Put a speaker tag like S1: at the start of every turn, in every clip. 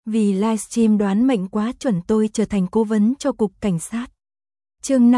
S1: Vì livestream đoán mệnh quá chuẩn tôi trở thành cố vấn cho cục cảnh sát. Chương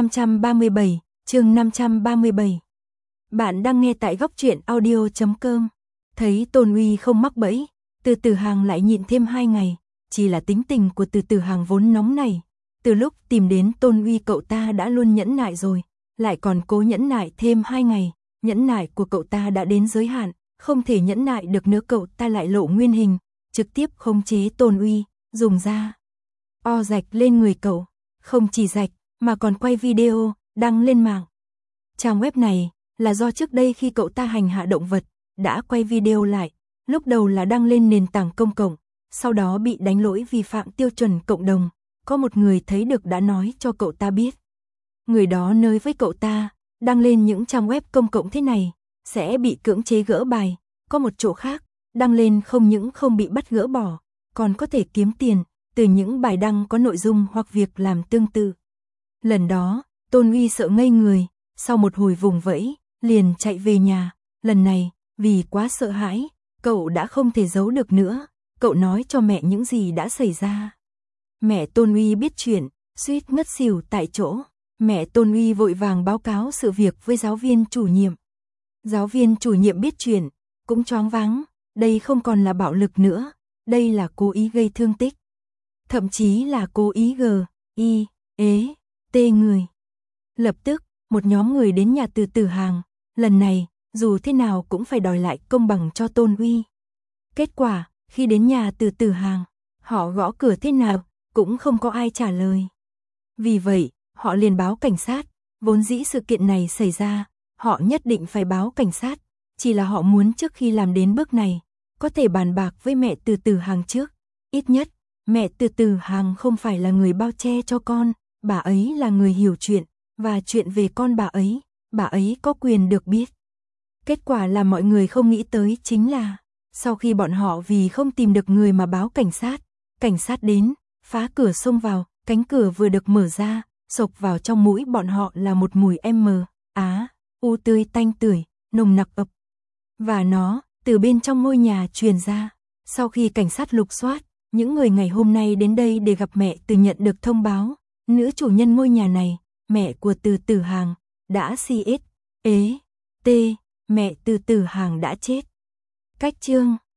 S1: 537. Bạn đang nghe tại góc truyện audio.com. Thấy Tôn Uy không mắc bẫy, Từ Từ Hàng lại nhịn thêm 2 ngày, chỉ là tính tình của Từ Từ Hàng vốn nóng này. Từ lúc tìm đến Tôn Uy cậu ta đã luôn nhẫn nại rồi, lại còn cố nhẫn nại thêm 2 ngày, nhẫn nại của cậu ta đã đến giới hạn, không thể nhẫn nại được nữa cậu ta lại lộ nguyên hình, trực tiếp khống chế Tôn Uy, dùng da rạch lên người cậu, không chỉ rạch mà còn quay video, đăng lên mạng. Trang web này là do trước đây khi cậu ta hành hạ động vật, đã quay video lại, lúc đầu là đăng lên nền tảng công cộng, sau đó bị đánh lỗi vi phạm tiêu chuẩn cộng đồng, có một người thấy được đã nói cho cậu ta biết. Người đó nói với cậu ta, đăng lên những trang web công cộng thế này, sẽ bị cưỡng chế gỡ bài, có một chỗ khác, đăng lên không những không bị bắt gỡ bỏ, còn có thể kiếm tiền từ những bài đăng có nội dung hoặc việc làm tương tự. Lần đó, Tôn Uy sợ ngây người, sau một hồi vùng vẫy, liền chạy về nhà, lần này, vì quá sợ hãi, cậu đã không thể giấu được nữa, cậu nói cho mẹ những gì đã xảy ra. Mẹ Tôn Uy biết chuyện, suýt ngất xỉu tại chỗ, mẹ Tôn Uy vội vàng báo cáo sự việc với giáo viên chủ nhiệm. Giáo viên chủ nhiệm biết chuyện, cũng choáng váng, đây không còn là bạo lực nữa, đây là cố ý gây thương tích. Thậm chí là cố ý tê người. Lập tức, một nhóm người đến nhà Từ Từ Hàng, lần này, dù thế nào cũng phải đòi lại công bằng cho Tôn Uy. Kết quả, khi đến nhà Từ Từ Hàng, họ gõ cửa thế nào, cũng không có ai trả lời. Vì vậy, họ liền báo cảnh sát, vốn dĩ sự kiện này xảy ra, họ nhất định phải báo cảnh sát, chỉ là họ muốn trước khi làm đến bước này, có thể bàn bạc với mẹ Từ Từ Hàng trước. Ít nhất, mẹ Từ Từ Hàng không phải là người bao che cho con, bà ấy là người hiểu chuyện, và chuyện về con bà ấy có quyền được biết. Kết quả là mọi người không nghĩ tới chính là, sau khi bọn họ vì không tìm được người mà báo cảnh sát đến, phá cửa xông vào, cánh cửa vừa được mở ra, xộc vào trong mũi bọn họ là một mùi u tươi tanh tưởi, nồng nặc ập. Và nó, từ bên trong ngôi nhà truyền ra. Sau khi cảnh sát lục soát, những người ngày hôm nay đến đây để gặp mẹ Từ nhận được thông báo, nữ chủ nhân ngôi nhà này, mẹ của Từ Từ Hàng, đã mẹ Từ Từ Hàng đã chết. Cách chương